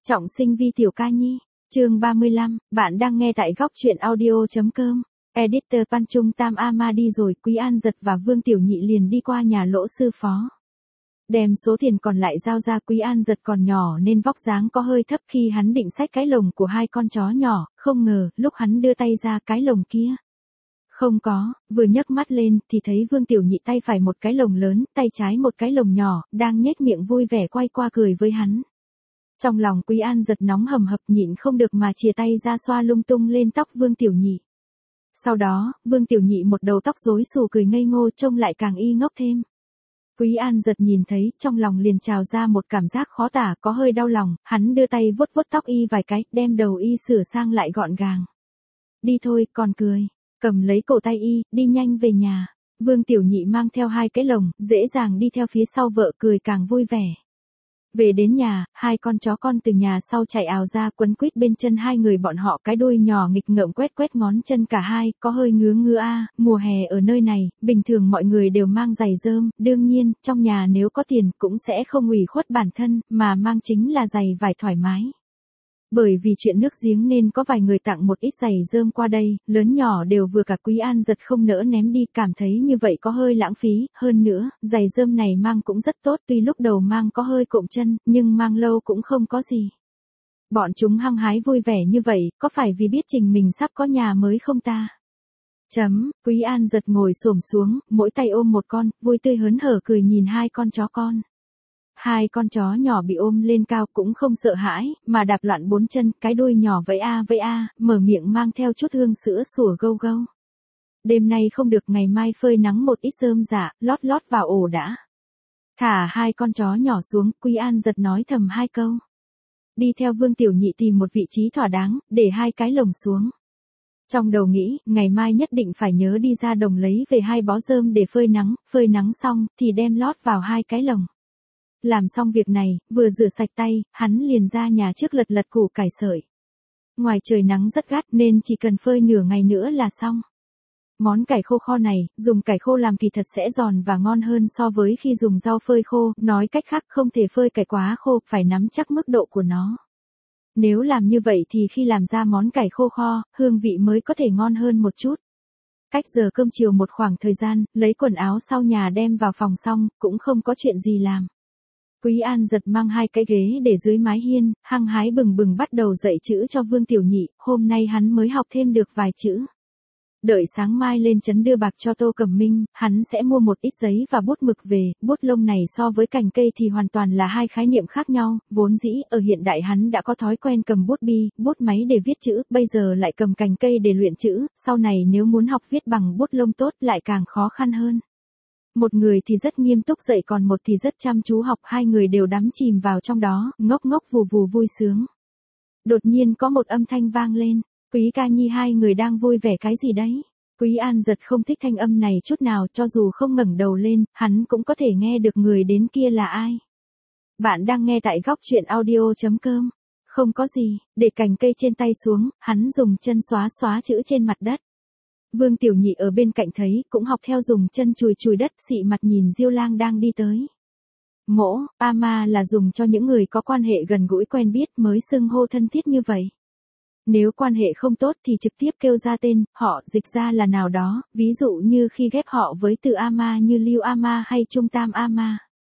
Trọng sinh Vi Tiểu Ca Nhi, chương 35, bạn đang nghe tại góc truyện audio.com. Editor Pan Trung Tam Ama đi rồi, Quý An Dật và Vương Tiểu Nhị liền đi qua nhà Lỗ sư phó. Đem số tiền còn lại giao ra. Quý An Dật còn nhỏ nên vóc dáng có hơi thấp, khi hắn định xách cái lồng của hai con chó nhỏ, không ngờ, lúc hắn đưa tay ra cái lồng kia không có, vừa nhấc mắt lên thì thấy Vương Tiểu Nhị tay phải một cái lồng lớn, tay trái một cái lồng nhỏ, đang nhếch miệng vui vẻ quay qua cười với hắn. Trong lòng Quý An Dật nóng hầm hập, nhịn không được mà chìa tay ra xoa lung tung lên tóc Vương Tiểu Nhị. Sau đó, Vương Tiểu Nhị một đầu tóc rối xù cười ngây ngô, trông lại càng y ngốc thêm. Quý An Dật nhìn thấy, trong lòng liền trào ra một cảm giác khó tả, có hơi đau lòng, hắn đưa tay vuốt vuốt tóc y vài cái, đem đầu y sửa sang lại gọn gàng. Đi thôi, còn cười. Cầm lấy cổ tay y, đi nhanh về nhà. Vương Tiểu Nhị mang theo hai cái lồng, dễ dàng đi theo phía sau vợ, cười càng vui vẻ. Về đến nhà, hai con chó con từ nhà sau chạy ào ra, quấn quýt bên chân hai người bọn họ, cái đuôi nhỏ nghịch ngợm quét quét ngón chân cả hai, có hơi ngứa ngứa a. Mùa hè ở nơi này, bình thường mọi người đều mang giày rơm, đương nhiên, trong nhà nếu có tiền cũng sẽ không ủy khuất bản thân, mà mang chính là giày vải thoải mái. Bởi vì chuyện nước giếng nên có vài người tặng một ít giày rơm qua đây, lớn nhỏ đều vừa cả. Quý An Dật không nỡ ném đi, cảm thấy như vậy có hơi lãng phí, hơn nữa, giày rơm này mang cũng rất tốt, tuy lúc đầu mang có hơi cộm chân, nhưng mang lâu cũng không có gì. Bọn chúng hăng hái vui vẻ như vậy, có phải vì biết Trình mình sắp có nhà mới không ta? Quý An Dật ngồi xổm xuống, mỗi tay ôm một con, vui tươi hớn hở cười nhìn hai con chó con. Hai con chó nhỏ bị ôm lên cao cũng không sợ hãi, mà đạp loạn bốn chân, cái đuôi nhỏ vẫy a, mở miệng mang theo chút hương sữa sủa gâu gâu. Đêm nay không được, ngày mai phơi nắng một ít rơm rạ, lót vào ổ đã. Thả hai con chó nhỏ xuống, Quý An Dật nói thầm hai câu. Đi theo Vương Tiểu Nhị tìm một vị trí thỏa đáng, để hai cái lồng xuống. Trong đầu nghĩ, ngày mai nhất định phải nhớ đi ra đồng lấy về hai bó rơm để phơi nắng xong, thì đem lót vào hai cái lồng. Làm xong việc này, vừa rửa sạch tay, hắn liền ra nhà trước lật củ cải sợi. Ngoài trời nắng rất gắt nên chỉ cần phơi nửa ngày nữa là xong. Món cải khô kho này, dùng cải khô làm kỳ thật sẽ giòn và ngon hơn so với khi dùng rau phơi khô, nói cách khác không thể phơi cải quá khô, phải nắm chắc mức độ của nó. Nếu làm như vậy thì khi làm ra món cải khô kho, hương vị mới có thể ngon hơn một chút. Cách giờ cơm chiều một khoảng thời gian, lấy quần áo sau nhà đem vào phòng xong, cũng không có chuyện gì làm. Quý An Dật mang hai cái ghế để dưới mái hiên, hăng hái bừng bừng bắt đầu dạy chữ cho Vương Tiểu Nhị, hôm nay hắn mới học thêm được vài chữ. Đợi sáng mai lên trấn đưa bạc cho Tô Cẩm Minh, hắn sẽ mua một ít giấy và bút mực về, bút lông này so với cành cây thì hoàn toàn là hai khái niệm khác nhau, vốn dĩ, ở hiện đại hắn đã có thói quen cầm bút bi, bút máy để viết chữ, bây giờ lại cầm cành cây để luyện chữ, sau này nếu muốn học viết bằng bút lông tốt lại càng khó khăn hơn. Một người thì rất nghiêm túc dạy, còn một thì rất chăm chú học, hai người đều đắm chìm vào trong đó, ngốc vù vù vui sướng. Đột nhiên có một âm thanh vang lên, Quý Ca Nhi, hai người đang vui vẻ cái gì đấy? Quý An Dật không thích thanh âm này chút nào, cho dù không ngẩng đầu lên, hắn cũng có thể nghe được người đến kia là ai. Bạn đang nghe tại góc truyện audio.com. Không có gì, để cành cây trên tay xuống, hắn dùng chân xóa chữ trên mặt đất. Vương Tiểu Nhị ở bên cạnh thấy, cũng học theo dùng chân chùi đất, xị mặt nhìn Diêu Lang đang đi tới. Mỗ, ama là dùng cho những người có quan hệ gần gũi quen biết mới xưng hô thân thiết như vậy. Nếu quan hệ không tốt thì trực tiếp kêu ra tên, họ, dịch ra là nào đó, ví dụ như khi ghép họ với từ ama như Lưu Ama hay Trung Tam Ama.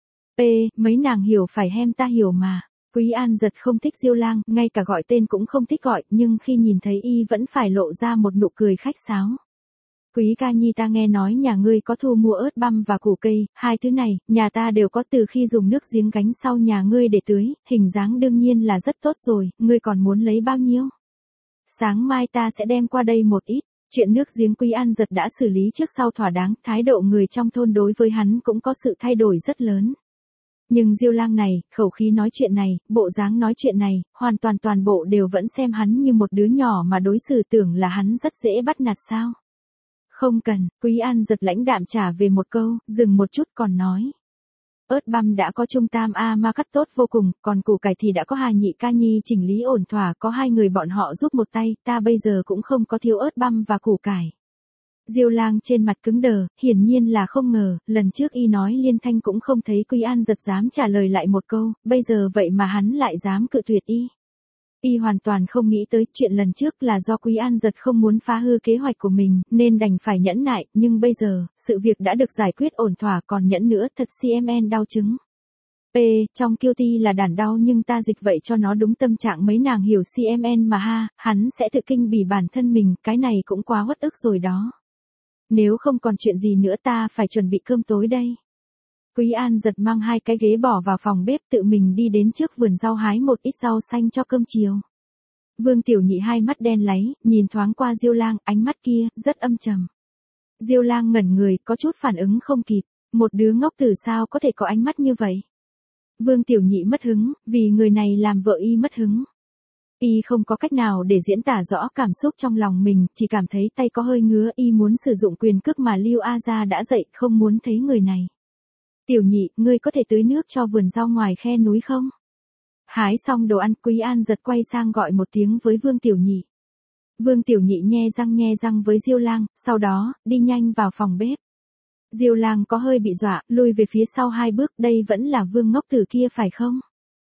Mấy nàng hiểu phải hem ta hiểu mà. Quý An Dật không thích Diêu Lang, ngay cả gọi tên cũng không thích gọi, nhưng khi nhìn thấy y vẫn phải lộ ra một nụ cười khách sáo. Quý Ca Nhi, ta nghe nói nhà ngươi có thu mua ớt băm và củ cây, hai thứ này, nhà ta đều có từ khi dùng nước giếng gánh sau nhà ngươi để tưới, hình dáng đương nhiên là rất tốt rồi, ngươi còn muốn lấy bao nhiêu? Sáng mai ta sẽ đem qua đây một ít. Chuyện nước giếng Quý An Dật đã xử lý trước sau thỏa đáng, thái độ người trong thôn đối với hắn cũng có sự thay đổi rất lớn. Nhưng Diêu Lang này, khẩu khí nói chuyện này, bộ dáng nói chuyện này, hoàn toàn bộ đều vẫn xem hắn như một đứa nhỏ mà đối xử, tưởng là hắn rất dễ bắt nạt sao. Không cần, Quý An Dật lãnh đạm trả về một câu, dừng một chút còn nói. Ớt băm đã có Trung Tam Ama cắt tốt vô cùng, còn củ cải thì đã có Hà Nhị Ca Nhi chỉnh lý ổn thỏa, có hai người bọn họ giúp một tay, ta bây giờ cũng không có thiếu ớt băm và củ cải. Diêu Lang trên mặt cứng đờ, hiển nhiên là không ngờ, lần trước y nói liên thanh cũng không thấy Quý An Giật dám trả lời lại một câu, bây giờ vậy mà hắn lại dám cự tuyệt y. Y hoàn toàn không nghĩ tới chuyện lần trước là do Quý An Giật không muốn phá hư kế hoạch của mình, nên đành phải nhẫn nại, nhưng bây giờ, sự việc đã được giải quyết ổn thỏa còn nhẫn nữa thật CMN đau chứng. Trong kiêu ti là đàn đau nhưng ta dịch vậy cho nó đúng tâm trạng mấy nàng hiểu CMN mà ha, hắn sẽ tự kinh bỉ bản thân mình, cái này cũng quá uất ức rồi đó. Nếu không còn chuyện gì nữa ta phải chuẩn bị cơm tối đây. Quý An Giật mang 2 cái ghế bỏ vào phòng bếp tự mình đi đến trước vườn rau hái một ít rau xanh cho cơm chiều. Vương Tiểu Nhị hai mắt đen láy, nhìn thoáng qua Diêu Lang, ánh mắt kia, rất âm trầm. Diêu Lang ngẩn người, có chút phản ứng không kịp, một đứa ngốc tử sao có thể có ánh mắt như vậy. Vương Tiểu Nhị mất hứng, vì người này làm vợ y mất hứng. Y không có cách nào để diễn tả rõ cảm xúc trong lòng mình, chỉ cảm thấy tay có hơi ngứa, y muốn sử dụng quyền cước mà Lưu A Gia đã dạy, không muốn thấy người này. Tiểu Nhị, ngươi có thể tưới nước cho vườn rau ngoài khe núi không? Hái xong đồ ăn, Quý An Giật quay sang gọi một tiếng với Vương Tiểu Nhị. Vương Tiểu Nhị nhe răng với Diêu Lang, sau đó, đi nhanh vào phòng bếp. Diêu Lang có hơi bị dọa, lùi về phía sau 2 bước, đây vẫn là Vương ngốc tử kia phải không?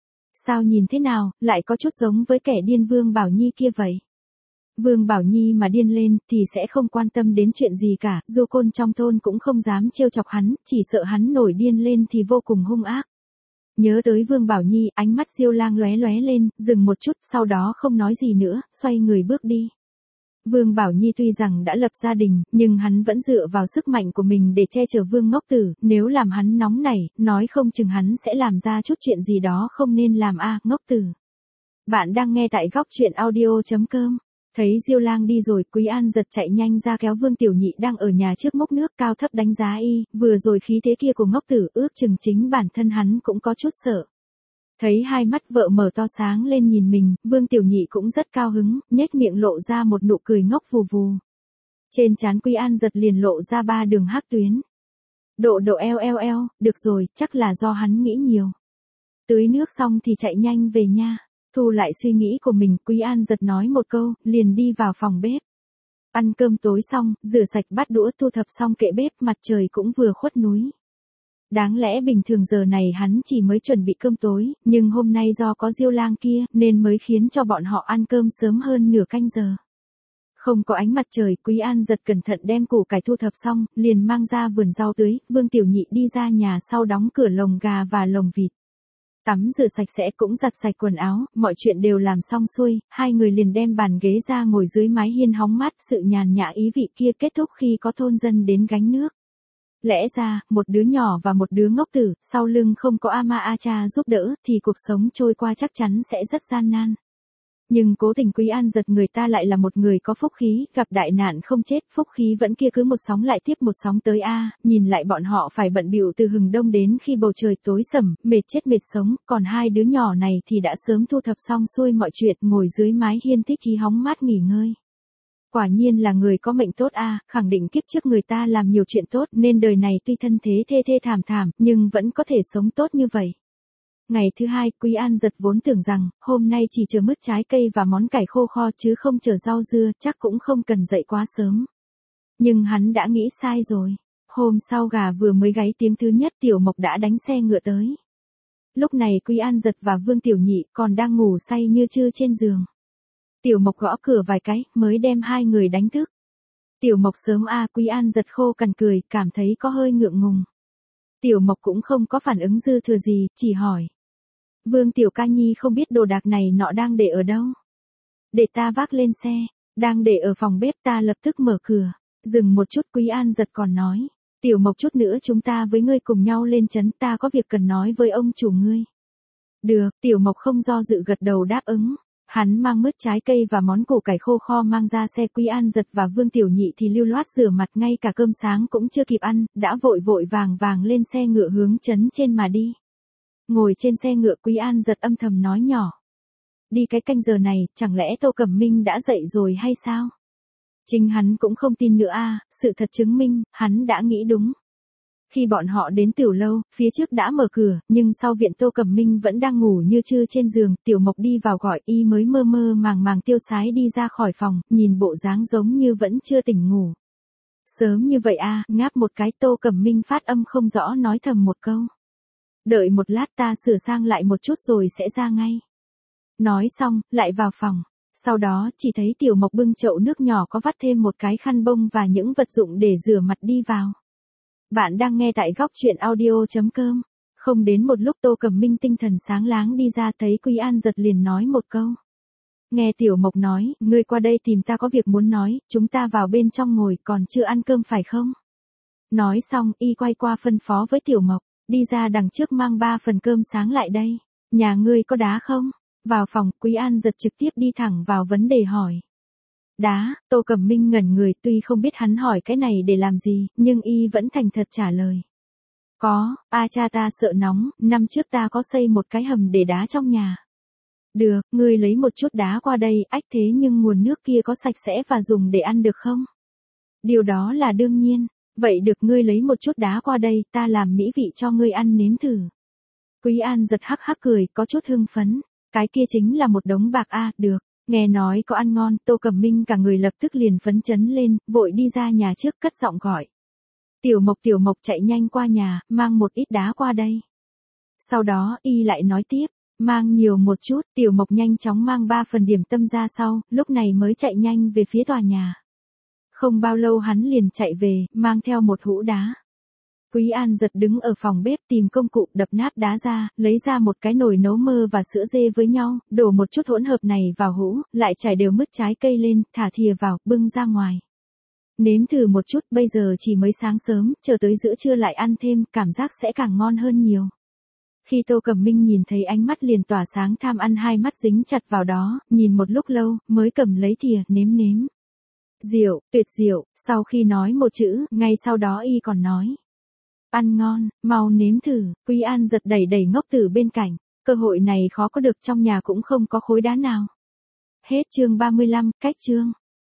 Sao nhìn thế nào, lại có chút giống với kẻ điên Vương Bảo Nhi kia vậy? Vương Bảo Nhi mà điên lên, thì sẽ không quan tâm đến chuyện gì cả, du côn trong thôn cũng không dám trêu chọc hắn, chỉ sợ hắn nổi điên lên thì vô cùng hung ác. Nhớ tới Vương Bảo Nhi, ánh mắt Diêu Lang lóe lên, dừng một chút, sau đó không nói gì nữa, xoay người bước đi. Vương Bảo Nhi tuy rằng đã lập gia đình, nhưng hắn vẫn dựa vào sức mạnh của mình để che chở Vương ngốc tử, nếu làm hắn nóng nảy, nói không chừng hắn sẽ làm ra chút chuyện gì đó không nên làm ngốc tử. Bạn đang nghe tại góc truyện audio.com. Thấy Diêu Lang đi rồi, Quý An Giật chạy nhanh ra kéo Vương Tiểu Nhị đang ở nhà trước múc nước, cao thấp đánh giá y, vừa rồi khí thế kia của ngốc tử, ước chừng chính bản thân hắn cũng có chút sợ. Thấy 2 mắt vợ mở to sáng lên nhìn mình, Vương Tiểu Nhị cũng rất cao hứng, nhếch miệng lộ ra một nụ cười ngốc vù vù. Trên trán Quý An Giật liền lộ ra 3 đường hắc tuyến. Độ eo, được rồi, chắc là do hắn nghĩ nhiều. Tưới nước xong thì chạy nhanh về nha. Thu lại suy nghĩ của mình, Quý An Giật nói một câu, liền đi vào phòng bếp. Ăn cơm tối xong, rửa sạch bát đũa, thu thập xong kệ bếp, mặt trời cũng vừa khuất núi. Đáng lẽ bình thường giờ này hắn chỉ mới chuẩn bị cơm tối, nhưng hôm nay do có Diêu Lang kia, nên mới khiến cho bọn họ ăn cơm sớm hơn nửa canh giờ. Không có ánh mặt trời, Quý An Giật cẩn thận đem củ cải thu thập xong, liền mang ra vườn rau tưới, Vương Tiểu Nhị đi ra nhà sau đóng cửa lồng gà và lồng vịt. Tắm rửa sạch sẽ cũng giặt sạch quần áo, mọi chuyện đều làm xong xuôi, 2 người liền đem bàn ghế ra ngồi dưới mái hiên hóng mát, sự nhàn nhã ý vị kia kết thúc khi có thôn dân đến gánh nước. Lẽ ra, một đứa nhỏ và một đứa ngốc tử, sau lưng không có Ama A Cha giúp đỡ, thì cuộc sống trôi qua chắc chắn sẽ rất gian nan. Nhưng cố tình Quý An Giật người ta lại là một người có phúc khí, gặp đại nạn không chết, phúc khí vẫn kia cứ một sóng lại tiếp một sóng tới nhìn lại bọn họ phải bận bịu từ hừng đông đến khi bầu trời tối sầm, mệt chết mệt sống, còn 2 đứa nhỏ này thì đã sớm thu thập xong xuôi mọi chuyện, ngồi dưới mái hiên thích chí hóng mát nghỉ ngơi. Quả nhiên là người có mệnh tốt khẳng định kiếp trước người ta làm nhiều chuyện tốt nên đời này tuy thân thế thê thảm, nhưng vẫn có thể sống tốt như vậy. Ngày thứ 2, Quý An Giật vốn tưởng rằng, hôm nay chỉ chờ mứt trái cây và món cải khô kho chứ không chờ rau dưa, chắc cũng không cần dậy quá sớm. Nhưng hắn đã nghĩ sai rồi. Hôm sau gà vừa mới gáy tiếng thứ nhất, Tiểu Mộc đã đánh xe ngựa tới. Lúc này Quý An Giật và Vương Tiểu Nhị còn đang ngủ say như trư trên giường. Tiểu Mộc gõ cửa vài cái, mới đem 2 người đánh thức. Tiểu Mộc sớm Quý An Giật khô cằn cười, cảm thấy có hơi ngượng ngùng. Tiểu Mộc cũng không có phản ứng dư thừa gì, chỉ hỏi. Vương Tiểu Ca Nhi không biết đồ đạc này nọ đang để ở đâu. Để ta vác lên xe, đang để ở phòng bếp, ta lập tức mở cửa. Dừng một chút, Quý An Giật còn nói. Tiểu Mộc, chút nữa chúng ta với ngươi cùng nhau lên trấn, ta có việc cần nói với ông chủ ngươi. Được, Tiểu Mộc không do dự gật đầu đáp ứng. Hắn mang mứt trái cây và món củ cải khô kho mang ra xe. Quý An Giật và Vương Tiểu Nhị thì lưu loát rửa mặt, ngay cả cơm sáng cũng chưa kịp ăn, đã vội vàng lên xe ngựa hướng trấn trên mà đi. Ngồi trên xe ngựa, Quý An Giật âm thầm nói nhỏ. Đi cái canh giờ này, chẳng lẽ Tô Cẩm Minh đã dậy rồi hay sao? Chính hắn cũng không tin nữa sự thật chứng minh, hắn đã nghĩ đúng. Khi bọn họ đến tiểu lâu, phía trước đã mở cửa, nhưng sau viện Tô Cẩm Minh vẫn đang ngủ như trư trên giường, Tiểu Mộc đi vào gọi y mới mơ màng tiêu sái đi ra khỏi phòng, nhìn bộ dáng giống như vẫn chưa tỉnh ngủ. Sớm như vậy à, ngáp một cái Tô Cẩm Minh phát âm không rõ nói thầm một câu. Đợi một lát ta sửa sang lại một chút rồi sẽ ra ngay. Nói xong, lại vào phòng. Sau đó, chỉ thấy Tiểu Mộc bưng chậu nước nhỏ có vắt thêm một cái khăn bông và những vật dụng để rửa mặt đi vào. Bạn đang nghe tại góc chuyện audio.com. Không đến một lúc Tô Cẩm Minh tinh thần sáng láng đi ra thấy Quý An Giật liền nói một câu. Nghe Tiểu Mộc nói, ngươi qua đây tìm ta có việc muốn nói, chúng ta vào bên trong ngồi còn chưa ăn cơm phải không? Nói xong, y quay qua phân phó với Tiểu Mộc, đi ra đằng trước mang 3 phần cơm sáng lại đây. Nhà ngươi có đá không? Vào phòng, Quý An Giật trực tiếp đi thẳng vào vấn đề hỏi. Đá, Tô Cẩm Minh ngẩn người tuy không biết hắn hỏi cái này để làm gì, nhưng y vẫn thành thật trả lời. Có, cha ta sợ nóng, năm trước ta có xây một cái hầm để đá trong nhà. Được, ngươi lấy một chút đá qua đây, thế nhưng nguồn nước kia có sạch sẽ và dùng để ăn được không? Điều đó là đương nhiên, vậy được ngươi lấy một chút đá qua đây, ta làm mỹ vị cho ngươi ăn nếm thử. Quý An Giật hắc hắc cười, có chút hưng phấn, cái kia chính là một đống bạc được, nghe nói có ăn ngon, Tô Cẩm Minh cả người lập tức liền phấn chấn lên, vội đi ra nhà trước cất giọng gọi. Tiểu Mộc chạy nhanh qua nhà, mang một ít đá qua đây. Sau đó, y lại nói tiếp. Mang nhiều một chút, Tiểu Mộc nhanh chóng mang 3 phần điểm tâm ra sau, lúc này mới chạy nhanh về phía tòa nhà. Không bao lâu hắn liền chạy về, mang theo một hũ đá. Quý An Giật đứng ở phòng bếp tìm công cụ đập nát đá ra, lấy ra một cái nồi nấu mơ và sữa dê với nhau, đổ một chút hỗn hợp này vào hũ, lại trải đều mứt trái cây lên, thả thìa vào, bưng ra ngoài. Nếm thử một chút, bây giờ chỉ mới sáng sớm, chờ tới giữa trưa lại ăn thêm, cảm giác sẽ càng ngon hơn nhiều. Khi Tô Cẩm Minh nhìn thấy ánh mắt liền tỏa sáng tham ăn, hai mắt dính chặt vào đó, nhìn một lúc lâu, mới cầm lấy thìa, nếm. Rượu, tuyệt diệu, sau khi nói một chữ, ngay sau đó y còn nói. Ăn ngon, mau nếm thử, Quý An Giật đẩy Ngốc Tử bên cạnh, cơ hội này khó có được, trong nhà cũng không có khối đá nào. Hết chương 35, cách chương.